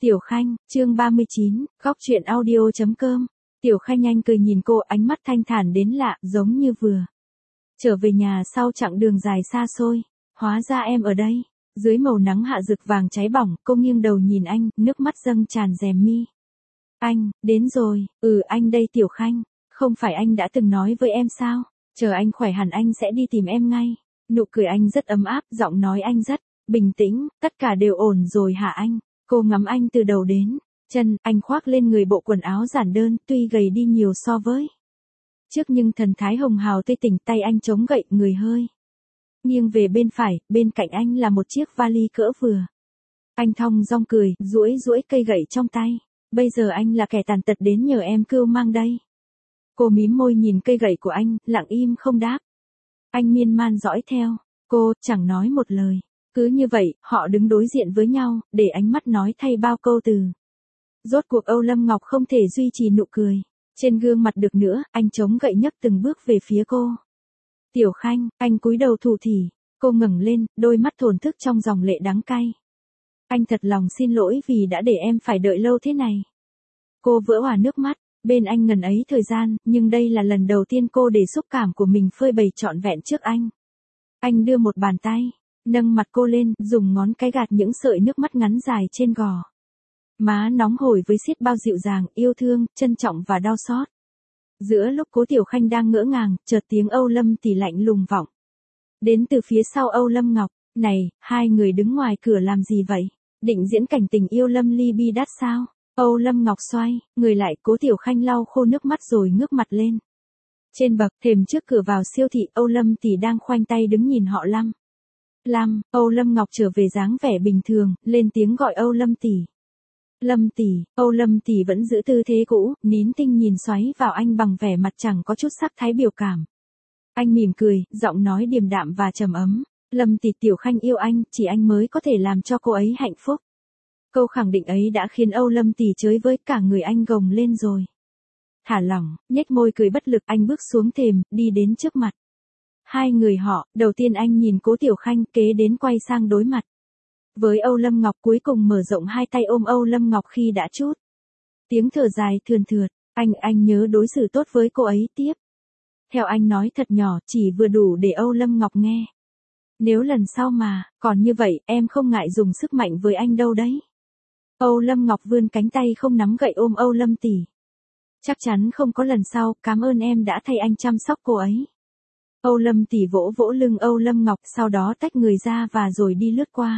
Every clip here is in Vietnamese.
Tiểu Khanh, chương 39, góc chuyện audio.com. Tiểu Khanh anh cười nhìn cô, ánh mắt thanh thản đến lạ, giống như vừa trở về nhà sau chặng đường dài xa xôi. Hóa ra em ở đây. Dưới màu nắng hạ rực vàng cháy bỏng, cô nghiêng đầu nhìn anh, nước mắt dâng tràn rèm mi. Anh, đến rồi, anh đây Tiểu Khanh. Không phải anh đã từng nói với em sao? Chờ anh khỏe hẳn anh sẽ đi tìm em ngay. Nụ cười anh rất ấm áp, giọng nói anh rất bình tĩnh, tất cả đều ổn rồi hả anh? Cô ngắm anh từ đầu đến chân, anh khoác lên người bộ quần áo giản đơn, tuy gầy đi nhiều so với trước nhưng thần thái hồng hào tươi tỉnh, tay anh chống gậy, người hơi nghiêng về bên phải, bên cạnh anh là một chiếc vali cỡ vừa. Anh thong dong cười, duỗi cây gậy trong tay. Bây giờ anh là kẻ tàn tật đến nhờ em cưu mang đây. Cô mím môi nhìn cây gậy của anh, lặng im không đáp. Anh miên man dõi theo cô, chẳng nói một lời. Cứ như vậy, họ đứng đối diện với nhau, để ánh mắt nói thay bao câu từ. Rốt cuộc Âu Lâm Ngọc không thể duy trì nụ cười trên gương mặt được nữa, anh chống gậy nhấc từng bước về phía cô. Tiểu Khanh, anh cúi đầu thủ thỉ. Cô ngẩng lên, đôi mắt thổn thức trong dòng lệ đắng cay. Anh thật lòng xin lỗi vì đã để em phải đợi lâu thế này. Cô vỡ òa nước mắt, bên anh ngần ấy thời gian, nhưng đây là lần đầu tiên cô để xúc cảm của mình phơi bày trọn vẹn trước anh. Anh đưa một bàn tay nâng mặt cô lên, dùng ngón cái gạt những sợi nước mắt ngắn dài trên gò má nóng hổi với xiết bao dịu dàng, yêu thương, trân trọng và đau xót. Giữa lúc Cố Tiểu Khanh đang ngỡ ngàng, chợt tiếng Âu Lâm Tỷ lạnh lùng vọng đến từ phía sau Âu Lâm Ngọc. Này, hai người đứng ngoài cửa làm gì vậy? Định diễn cảnh tình yêu lâm ly bi đát sao? Âu Lâm Ngọc xoay người lại, Cố Tiểu Khanh lau khô nước mắt rồi ngước mặt lên. Trên bậc thềm trước cửa vào siêu thị, Âu Lâm Tỷ đang khoanh tay đứng nhìn họ Âu Lâm Ngọc trở về dáng vẻ bình thường, lên tiếng gọi Âu Lâm Tỷ. Lâm Tỷ. Âu Lâm Tỷ vẫn giữ tư thế cũ, nín tinh nhìn xoáy vào anh bằng vẻ mặt chẳng có chút sắc thái biểu cảm. Anh mỉm cười, giọng nói điềm đạm và trầm ấm. Lâm Tỷ, Tiểu Khanh yêu anh, chỉ anh mới có thể làm cho cô ấy hạnh phúc. Câu khẳng định ấy đã khiến Âu Lâm Tỷ chới với, cả người anh gồng lên rồi. Thả lỏng, nhếch môi cười bất lực, anh bước xuống thềm, đi đến trước mặt hai người họ. Đầu tiên anh nhìn Cố Tiểu Khanh, kế đến quay sang đối mặt với Âu Lâm Ngọc, cuối cùng mở rộng hai tay ôm Âu Lâm Ngọc khi đã chút tiếng thở dài thườn thượt. Anh nhớ đối xử tốt với cô ấy tiếp. Theo anh nói thật nhỏ, chỉ vừa đủ để Âu Lâm Ngọc nghe. Nếu lần sau mà còn như vậy, em không ngại dùng sức mạnh với anh đâu đấy. Âu Lâm Ngọc vươn cánh tay không nắm gậy ôm Âu Lâm Tỷ. Chắc chắn không có lần sau, cảm ơn em đã thay anh chăm sóc cô ấy. Âu Lâm Tỷ vỗ vỗ lưng Âu Lâm Ngọc, sau đó tách người ra và rồi đi lướt qua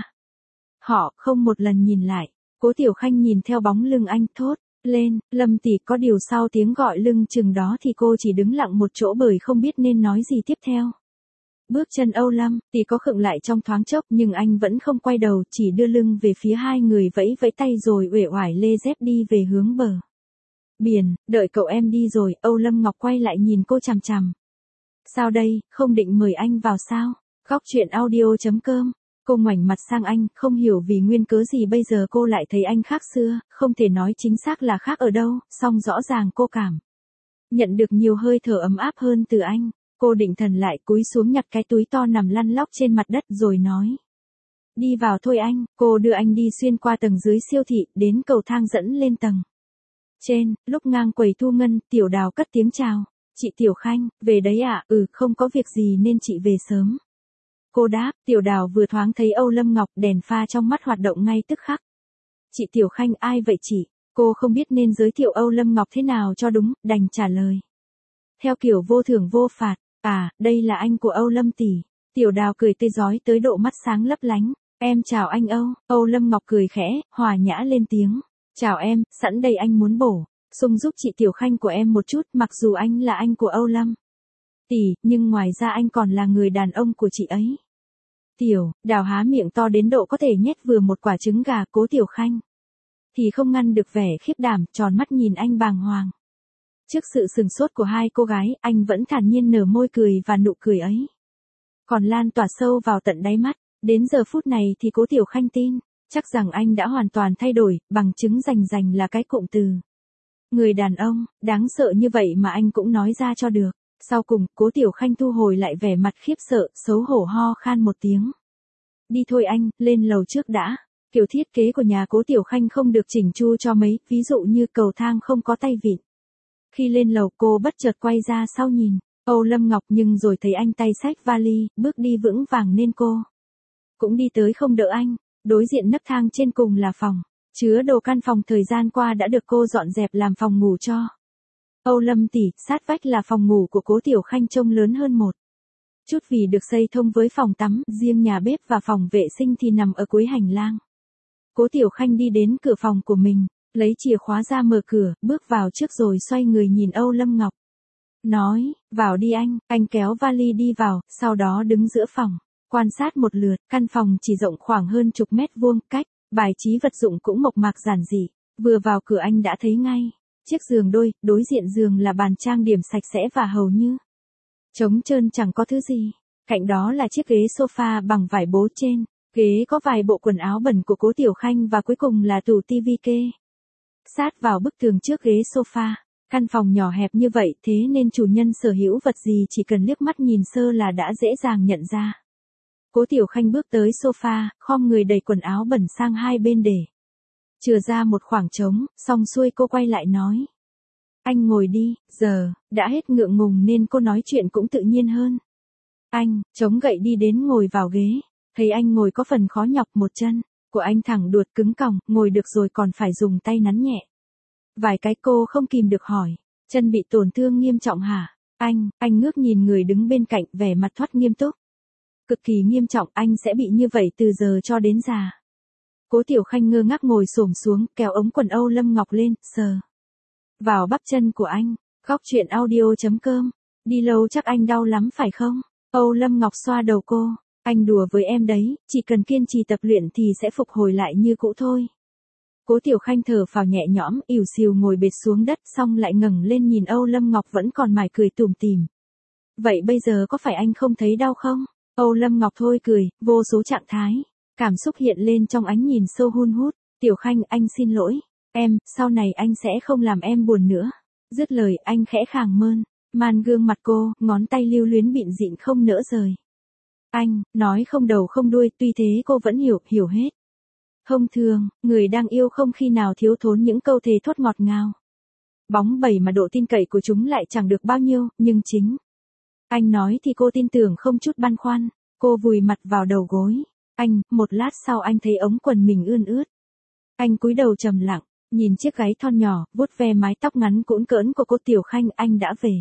họ, không một lần nhìn lại. Cố Tiểu Khanh nhìn theo bóng lưng anh, thốt lên, Lâm Tỷ. Có điều sau tiếng gọi lưng chừng đó thì cô chỉ đứng lặng một chỗ bởi không biết nên nói gì tiếp theo. Bước chân Âu Lâm Tỷ có khựng lại trong thoáng chốc, nhưng anh vẫn không quay đầu, chỉ đưa lưng về phía hai người, vẫy vẫy tay rồi uể oải lê dép đi về hướng bờ biển. Đợi cậu em đi rồi. Âu Lâm Ngọc quay lại nhìn cô chằm chằm. Sao đây, không định mời anh vào sao? Góc chuyện audio.com. Cô ngoảnh mặt sang anh, không hiểu vì nguyên cớ gì bây giờ cô lại thấy anh khác xưa, không thể nói chính xác là khác ở đâu, song rõ ràng cô cảm nhận được nhiều hơi thở ấm áp hơn từ anh. Cô định thần lại, cúi xuống nhặt cái túi to nằm lăn lóc trên mặt đất rồi nói. Đi vào thôi anh. Cô đưa anh đi xuyên qua tầng dưới siêu thị, đến cầu thang dẫn lên tầng trên. Lúc ngang quầy thu ngân, Tiểu Đào cất tiếng chào. Chị Tiểu Khanh, về đấy ạ? Không có việc gì nên chị về sớm. Cô đáp. Tiểu Đào vừa thoáng thấy Âu Lâm Ngọc, đèn pha trong mắt hoạt động ngay tức khắc. Chị Tiểu Khanh, ai vậy chị? Cô không biết nên giới thiệu Âu Lâm Ngọc thế nào cho đúng, đành trả lời theo kiểu vô thưởng vô phạt. À, đây là anh của Âu Lâm Tỷ. Tiểu Đào cười tươi rói tới độ mắt sáng lấp lánh. Em chào anh Âu. Âu Lâm Ngọc cười khẽ, hòa nhã lên tiếng. Chào em, sẵn đây anh muốn bổ sung giúp chị Tiểu Khanh của em một chút, mặc dù anh là anh của Âu Lâm Tỷ, nhưng ngoài ra anh còn là người đàn ông của chị ấy. Tiểu Đào há miệng to đến độ có thể nhét vừa một quả trứng gà. Cố Tiểu Khanh thì không ngăn được vẻ khiếp đảm, tròn mắt nhìn anh bàng hoàng. Trước sự sừng sốt của hai cô gái, anh vẫn thản nhiên nở môi cười, và nụ cười ấy còn lan tỏa sâu vào tận đáy mắt. Đến giờ phút này thì Cố Tiểu Khanh tin chắc rằng anh đã hoàn toàn thay đổi, bằng chứng rành là cái cụm từ người đàn ông đáng sợ như vậy mà anh cũng nói ra cho được. Sau cùng, Cố Tiểu Khanh thu hồi lại vẻ mặt khiếp sợ, xấu hổ ho khan một tiếng. Đi thôi anh, lên lầu trước đã. Kiểu thiết kế của nhà Cố Tiểu Khanh không được chỉnh chu cho mấy, ví dụ như cầu thang không có tay vịn. Khi lên lầu cô bất chợt quay ra sau nhìn Âu Lâm Ngọc, nhưng rồi thấy anh tay xách vali, bước đi vững vàng nên cô cũng đi tới không đỡ anh. Đối diện nấc thang trên cùng là phòng chứa đồ, căn phòng thời gian qua đã được cô dọn dẹp làm phòng ngủ cho Âu Lâm tỷ. Sát vách là phòng ngủ của Cố Tiểu Khanh, trông lớn hơn một chút vì được xây thông với phòng tắm, riêng nhà bếp và phòng vệ sinh thì nằm ở cuối hành lang. Cố Tiểu Khanh đi đến cửa phòng của mình, lấy chìa khóa ra mở cửa, bước vào trước rồi xoay người nhìn Âu Lâm Ngọc. Nói, vào đi anh kéo vali đi vào, sau đó đứng giữa phòng, quan sát một lượt, căn phòng chỉ rộng khoảng hơn chục mét vuông, cách, bài trí vật dụng cũng mộc mạc giản dị. Vừa vào cửa anh đã thấy ngay, chiếc giường đôi, đối diện giường là bàn trang điểm sạch sẽ và hầu như trống trơn, chẳng có thứ gì. Cạnh đó là chiếc ghế sofa bằng vải bố, trên ghế có vài bộ quần áo bẩn của Cố Tiểu Khanh và cuối cùng là tủ tivi kê sát vào bức tường trước ghế sofa. Căn phòng nhỏ hẹp như vậy, thế nên chủ nhân sở hữu vật gì chỉ cần liếc mắt nhìn sơ là đã dễ dàng nhận ra. Cố Tiểu Khanh bước tới sofa, khom người đẩy quần áo bẩn sang hai bên để chừa ra một khoảng trống, xong xuôi cô quay lại nói. Anh ngồi đi, giờ đã hết ngượng ngùng nên cô nói chuyện cũng tự nhiên hơn. Anh chống gậy đi đến ngồi vào ghế, thấy anh ngồi có phần khó nhọc, một chân của anh thẳng đuột cứng còng, ngồi được rồi còn phải dùng tay nắn nhẹ vài cái. Cô không kìm được hỏi, chân bị tổn thương nghiêm trọng hả? Anh ngước nhìn người đứng bên cạnh, vẻ mặt thoát nghiêm túc. Cực kỳ nghiêm trọng, anh sẽ bị như vậy từ giờ cho đến già. Cố Tiểu Khanh ngơ ngác ngồi xổm xuống, kéo ống quần Âu Lâm Ngọc lên, sờ vào bắp chân của anh. Góc truyện audio.com. Đi lâu chắc anh đau lắm phải không? Âu Lâm Ngọc xoa đầu cô. Anh đùa với em đấy, chỉ cần kiên trì tập luyện thì sẽ phục hồi lại như cũ thôi. Cố Tiểu Khanh thở phào nhẹ nhõm, ỉu xìu ngồi bệt xuống đất, xong lại ngẩng lên nhìn Âu Lâm Ngọc vẫn còn mải cười tủm tỉm. Vậy bây giờ có phải anh không thấy đau không? Âu Lâm Ngọc thôi cười, vô số trạng thái cảm xúc hiện lên trong ánh nhìn sâu hun hút. Tiểu Khanh, anh xin lỗi em, sau này anh sẽ không làm em buồn nữa. Dứt lời anh khẽ khàng man gương mặt cô, ngón tay lưu luyến bịn dịn không nỡ rời. Anh nói không đầu không đuôi, tuy thế cô vẫn hiểu hết. Thông thường, người đang yêu không khi nào thiếu thốn những câu thề thốt ngọt ngào. Bóng bẩy mà độ tin cậy của chúng lại chẳng được bao nhiêu, nhưng chính anh nói thì cô tin tưởng không chút băn khoăn. Cô vùi mặt vào đầu gối. Một lát sau anh thấy ống quần mình ươn ướt. Anh cúi đầu trầm lặng, nhìn chiếc gáy thon nhỏ, vuốt ve mái tóc ngắn cũn cỡn của cô Tiểu Khanh. Anh đã về.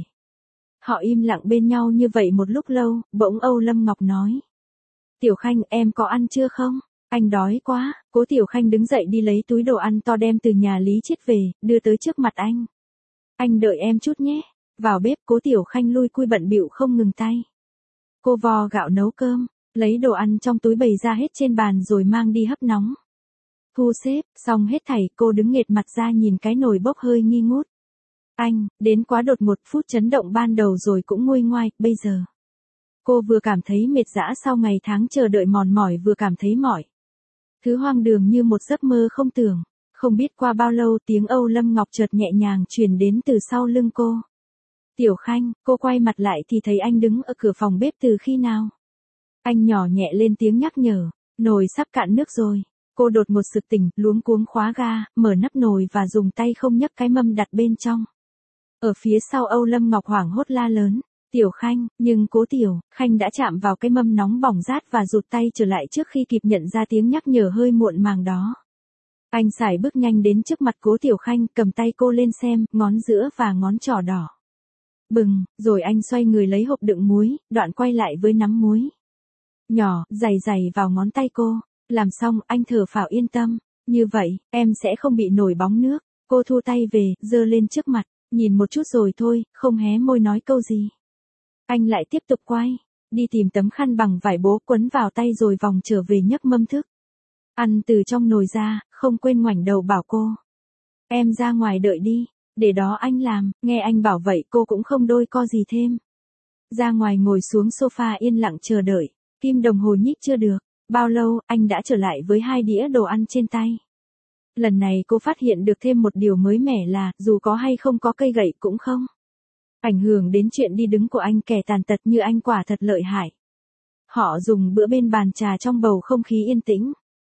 Họ im lặng bên nhau như vậy một lúc lâu, bỗng Âu Lâm Ngọc nói. Tiểu Khanh, em có ăn chưa không? Anh đói quá. Cố Tiểu Khanh đứng dậy đi lấy túi đồ ăn to đem từ nhà Lý Chiết về, đưa tới trước mặt anh. Anh đợi em chút nhé. Vào bếp, Cố Tiểu Khanh lui cui bận bịu không ngừng tay. Cô vo gạo nấu cơm, lấy đồ ăn trong túi bày ra hết trên bàn rồi mang đi hấp nóng. Thu xếp, xong hết thảy, cô đứng nghệt mặt ra nhìn cái nồi bốc hơi nghi ngút. Đến quá đột ngột, phút chấn động ban đầu rồi cũng nguôi ngoai, bây giờ. Cô vừa cảm thấy mệt dã sau ngày tháng chờ đợi mòn mỏi, vừa cảm thấy mỏi. Thứ hoang đường như một giấc mơ không tưởng. Không biết qua bao lâu tiếng Âu Lâm Ngọc chợt nhẹ nhàng truyền đến từ sau lưng cô. Tiểu Khanh, cô quay mặt lại thì thấy anh đứng ở cửa phòng bếp từ khi nào. Anh nhỏ nhẹ lên tiếng nhắc nhở, nồi sắp cạn nước rồi. Cô đột ngột sực tỉnh, luống cuống khóa ga, mở nắp nồi và dùng tay không nhấc cái mâm đặt bên trong. Ở phía sau Âu Lâm Ngọc hoảng hốt la lớn. Tiểu Khanh, nhưng Cố Tiểu Khanh đã chạm vào cái mâm nóng bỏng rát và rụt tay trở lại trước khi kịp nhận ra tiếng nhắc nhở hơi muộn màng đó. Anh sải bước nhanh đến trước mặt Cố Tiểu Khanh, cầm tay cô lên xem, ngón giữa và ngón trỏ đỏ bừng, rồi anh xoay người lấy hộp đựng muối, đoạn quay lại với nắm muối nhỏ, dày vào ngón tay cô. Làm xong, anh thở phào yên tâm. Như vậy, em sẽ không bị nổi bóng nước. Cô thu tay về, giơ lên trước mặt, nhìn một chút rồi thôi, không hé môi nói câu gì. Anh lại tiếp tục quay, đi tìm tấm khăn bằng vải bố quấn vào tay rồi vòng trở về nhấc mâm thức ăn từ trong nồi ra, không quên ngoảnh đầu bảo cô. Em ra ngoài đợi đi, để đó anh làm. Nghe anh bảo vậy cô cũng không đôi co gì thêm. Ra ngoài ngồi xuống sofa yên lặng chờ đợi. Kim đồng hồ nhích chưa được bao lâu, anh đã trở lại với 2 đĩa đồ ăn trên tay. Lần này cô phát hiện được thêm một điều mới mẻ là, dù có hay không có cây gậy cũng không ảnh hưởng đến chuyện đi đứng của anh. Kẻ tàn tật như anh quả thật lợi hại. Họ dùng bữa bên bàn trà trong bầu không khí yên tĩnh.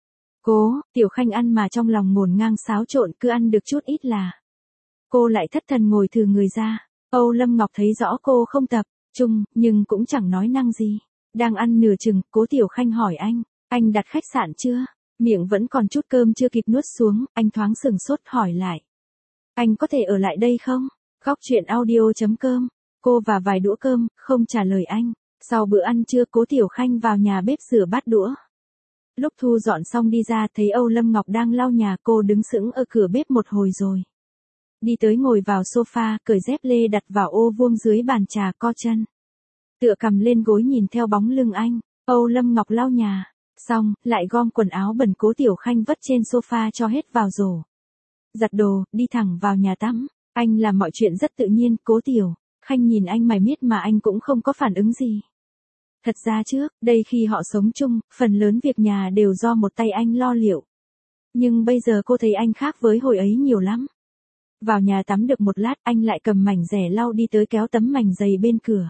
Cố, Tiểu Khanh ăn mà trong lòng ngổn ngang xáo trộn, cứ ăn được chút ít là. Cô lại thất thần ngồi thừ người ra. Âu Lâm Ngọc thấy rõ cô không tập trung, nhưng cũng chẳng nói năng gì. Đang ăn nửa chừng, Cố Tiểu Khanh hỏi anh đặt khách sạn chưa? Miệng vẫn còn chút cơm chưa kịp nuốt xuống, anh thoáng sừng sốt hỏi lại. Anh có thể ở lại đây không? Góc chuyện audio.com. Cô và vài đũa cơm, không trả lời anh. Sau bữa ăn trưa, Cố Tiểu Khanh vào nhà bếp rửa bát đũa. Lúc thu dọn xong đi ra thấy Âu Lâm Ngọc đang lau nhà, cô đứng sững ở cửa bếp một hồi rồi. Đi tới ngồi vào sofa, cởi dép lê đặt vào ô vuông dưới bàn trà, co chân. Tựa cằm lên gối nhìn theo bóng lưng anh. Âu Lâm Ngọc lau nhà. Xong, lại gom quần áo bẩn Cố Tiểu Khanh vất trên sofa cho hết vào rổ. Giặt đồ, đi thẳng vào nhà tắm. Anh làm mọi chuyện rất tự nhiên. Cố Tiểu Khanh nhìn anh mải miết mà anh cũng không có phản ứng gì. Thật ra trước đây khi họ sống chung, phần lớn việc nhà đều do một tay anh lo liệu. Nhưng bây giờ cô thấy anh khác với hồi ấy nhiều lắm. Vào nhà tắm được một lát, anh lại cầm mảnh rẻ lau đi tới kéo tấm mảnh dày bên cửa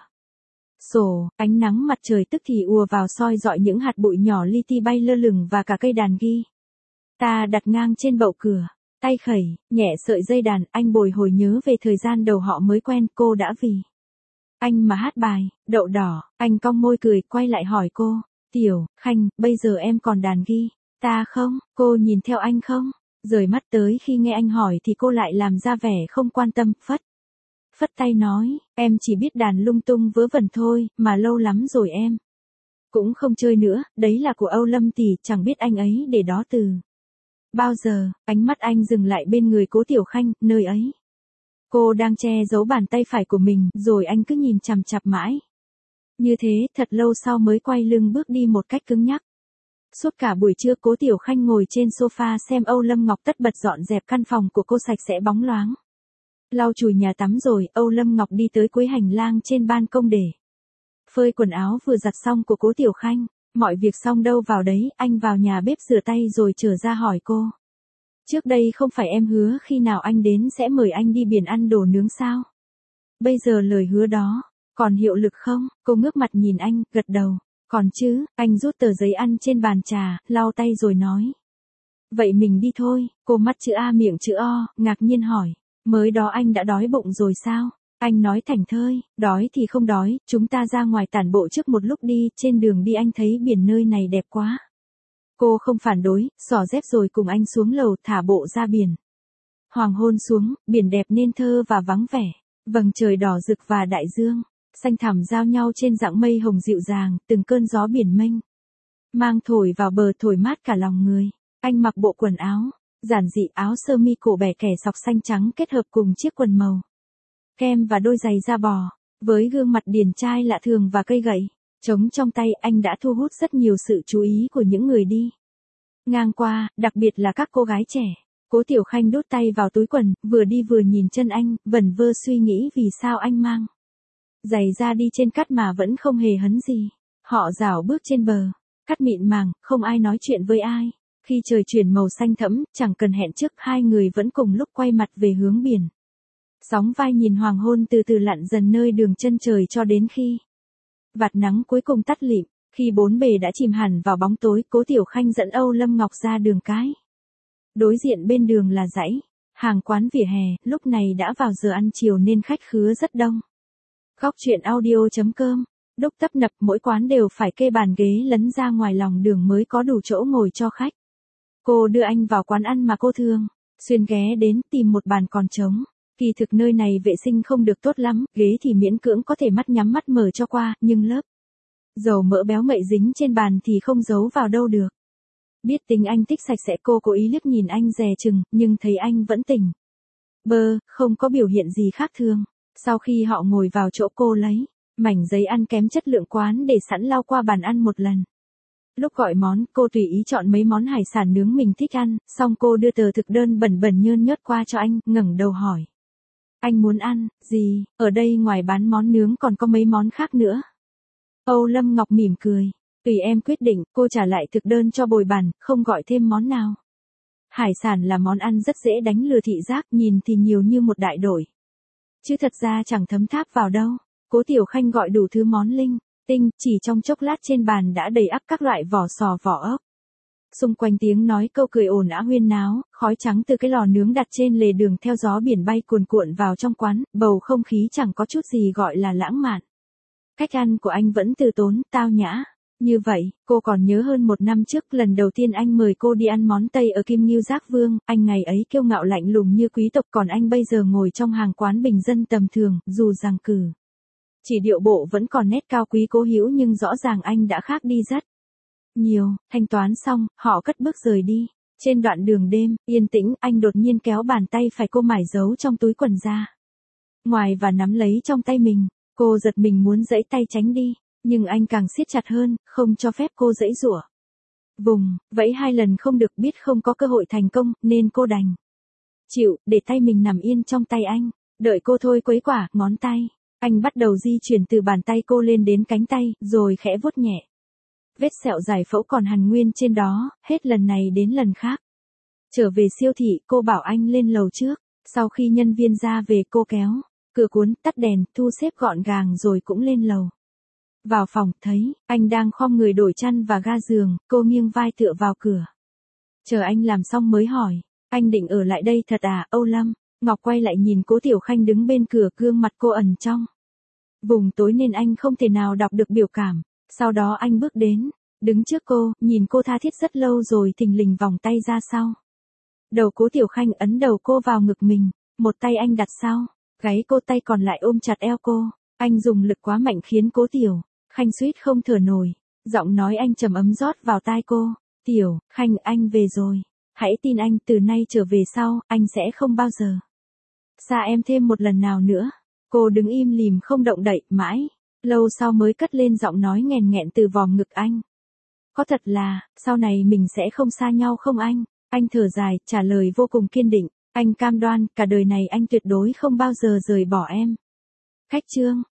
sổ. Ánh nắng mặt trời tức thì ùa vào soi dọi những hạt bụi nhỏ li ti bay lơ lửng và cả cây đàn ta đặt ngang trên bậu cửa. Tay khẩy nhẹ sợi dây đàn, anh bồi hồi nhớ về thời gian đầu họ mới quen. Cô đã vì anh mà hát bài Đậu Đỏ. Anh cong môi cười, quay lại hỏi cô. Tiểu Khanh, bây giờ em còn đàn ta không? Cô nhìn theo anh không? Rời mắt tới khi nghe anh hỏi thì cô lại làm ra vẻ không quan tâm, phất tay nói, em chỉ biết đàn lung tung vớ vẩn thôi, mà lâu lắm rồi em cũng không chơi nữa, đấy là của Âu Lâm tỷ, chẳng biết anh ấy để đó từ bao giờ. Ánh mắt anh dừng lại bên người Cố Tiểu Khanh, nơi ấy cô đang che giấu bàn tay phải của mình, rồi anh cứ nhìn chằm chằm mãi. Như thế, thật lâu sau mới quay lưng bước đi một cách cứng nhắc. Suốt cả buổi trưa, Cố Tiểu Khanh ngồi trên sofa xem Âu Lâm Ngọc tất bật dọn dẹp căn phòng của cô sạch sẽ bóng loáng. Lau chùi nhà tắm rồi, Âu Lâm Ngọc đi tới cuối hành lang trên ban công để phơi quần áo vừa giặt xong của Cố Tiểu Khanh. Mọi việc xong đâu vào đấy, anh vào nhà bếp rửa tay rồi trở ra hỏi cô. Trước đây không phải em hứa khi nào anh đến sẽ mời anh đi biển ăn đồ nướng sao? Bây giờ lời hứa đó còn hiệu lực không? Cô ngước mặt nhìn anh, gật đầu. Còn chứ. Anh rút tờ giấy ăn trên bàn trà, lau tay rồi nói. Vậy mình đi thôi. Cô mắt chữ A miệng chữ O, ngạc nhiên hỏi. Mới đó anh đã đói bụng rồi sao? Anh nói thảnh thơi. Đói thì không đói, chúng ta ra ngoài tản bộ trước một lúc đi. Trên đường đi anh thấy biển nơi này đẹp quá. Cô không phản đối, xỏ dép rồi cùng anh xuống lầu, thả bộ ra biển. Hoàng hôn xuống, biển đẹp nên thơ và vắng vẻ. Vầng trời đỏ rực và đại dương xanh thẳm giao nhau trên dạng mây hồng dịu dàng, từng cơn gió biển mênh mang thổi vào bờ, thổi mát cả lòng người. Anh mặc bộ quần áo giản dị, áo sơ mi cổ bẻ kẻ sọc xanh trắng kết hợp cùng chiếc quần màu kem và đôi giày da bò. Với gương mặt điển trai lạ thường và cây gậy trống trong tay, anh đã thu hút rất nhiều sự chú ý của những người đi ngang qua, đặc biệt là các cô gái trẻ. Cố Tiểu Khanh đút tay vào túi quần, vừa đi vừa nhìn chân anh, vẩn vơ suy nghĩ vì sao anh mang giày ra đi trên cát mà vẫn không hề hấn gì. Họ rảo bước trên bờ cát mịn màng, không ai nói chuyện với ai. Khi trời chuyển màu xanh thẫm, chẳng cần hẹn trước, hai người vẫn cùng lúc quay mặt về hướng biển. Sóng vai nhìn hoàng hôn từ từ lặn dần nơi đường chân trời cho đến khi vạt nắng cuối cùng tắt lịm. Khi bốn bề đã chìm hẳn vào bóng tối, Cố Tiểu Khanh dẫn Âu Lâm Ngọc ra đường cái. Đối diện bên đường là dãy hàng quán vỉa hè, lúc này đã vào giờ ăn chiều nên khách khứa rất đông. Góc chuyện audio.com. Đúc tấp nập, mỗi quán đều phải kê bàn ghế lấn ra ngoài lòng đường mới có đủ chỗ ngồi cho khách. Cô đưa anh vào quán ăn mà cô thường xuyên ghé đến, tìm một bàn còn trống. Kỳ thực nơi này vệ sinh không được tốt lắm, ghế thì miễn cưỡng có thể mắt nhắm mắt mở cho qua, nhưng lớp dầu mỡ béo ngậy dính trên bàn thì không giấu vào đâu được. Biết tính anh thích sạch sẽ, cô cố ý liếc nhìn anh dè chừng, nhưng thấy anh vẫn tỉnh bơ, không có biểu hiện gì khác thường. Sau khi họ ngồi vào chỗ, cô lấy mảnh giấy ăn kém chất lượng quán để sẵn lau qua bàn ăn một lần. Lúc gọi món, cô tùy ý chọn mấy món hải sản nướng mình thích ăn, xong cô đưa tờ thực đơn bẩn bẩn nhơn nhớt qua cho anh, ngẩng đầu hỏi. Anh muốn ăn gì? Ở đây ngoài bán món nướng còn có mấy món khác nữa. Âu Lâm Ngọc mỉm cười. Tùy em quyết định, cô trả lại thực đơn cho bồi bàn, không gọi thêm món nào. Hải sản là món ăn rất dễ đánh lừa thị giác, nhìn thì nhiều như một đại đội. Chứ thật ra chẳng thấm tháp vào đâu. Cố Tiểu Khanh gọi đủ thứ món linh tinh, chỉ trong chốc lát trên bàn đã đầy ắp các loại vỏ sò vỏ ốc. Xung quanh tiếng nói câu cười ồn ào huyên náo, khói trắng từ cái lò nướng đặt trên lề đường theo gió biển bay cuồn cuộn vào trong quán, bầu không khí chẳng có chút gì gọi là lãng mạn. Cách ăn của anh vẫn từ tốn, tao nhã. Như vậy, cô còn nhớ hơn 1 năm trước lần đầu tiên anh mời cô đi ăn món Tây ở Kim Ngưu Giác Vương, anh ngày ấy kiêu ngạo lạnh lùng như quý tộc còn anh bây giờ ngồi trong hàng quán bình dân tầm thường, dù rằng chỉ điệu bộ vẫn còn nét cao quý cố hữu nhưng rõ ràng anh đã khác đi rất nhiều. Thanh toán xong, họ cất bước rời đi. Trên đoạn đường đêm, yên tĩnh, anh đột nhiên kéo bàn tay phải cô mải giấu trong túi quần ra ngoài và nắm lấy trong tay mình. Cô giật mình muốn giãy tay tránh đi, nhưng anh càng siết chặt hơn, không cho phép cô giãy giụa. Vẫy 2 lần không được, biết không có cơ hội thành công, nên cô đành chịu, để tay mình nằm yên trong tay anh. Đợi cô thôi quấy quả, ngón tay anh bắt đầu di chuyển từ bàn tay cô lên đến cánh tay, rồi khẽ vuốt nhẹ vết sẹo giải phẫu còn hằn nguyên trên đó, hết lần này đến lần khác. Trở về siêu thị, cô bảo anh lên lầu trước. Sau khi nhân viên ra về, cô kéo cửa cuốn, tắt đèn, thu xếp gọn gàng rồi cũng lên lầu. Vào phòng, thấy anh đang khom người đổi chăn và ga giường, cô nghiêng vai tựa vào cửa. Chờ anh làm xong mới hỏi, anh định ở lại đây thật à, Âu Lâm? Ngọc quay lại nhìn Cố Tiểu Khanh đứng bên cửa, gương mặt cô ẩn trong vùng tối nên anh không thể nào đọc được biểu cảm. Sau đó anh bước đến, đứng trước cô, nhìn cô tha thiết rất lâu rồi thình lình vòng tay ra sau đầu Cố Tiểu Khanh, ấn đầu cô vào ngực mình, một tay anh đặt sau gáy cô, tay còn lại ôm chặt eo cô. Anh dùng lực quá mạnh khiến Cố Tiểu Khanh suýt không thở nổi. Giọng nói anh trầm ấm rót vào tai cô. Tiểu Khanh, anh về rồi. Hãy tin anh, từ nay trở về sau, anh sẽ không bao giờ xa em thêm một lần nào nữa. Cô đứng im lìm không động đậy, mãi lâu sau mới cất lên giọng nói nghèn nghẹn từ vòm ngực anh. Có thật là, sau này mình sẽ không xa nhau không anh? Anh thở dài, trả lời vô cùng kiên định. Anh cam đoan, cả đời này anh tuyệt đối không bao giờ rời bỏ em. Khách trương.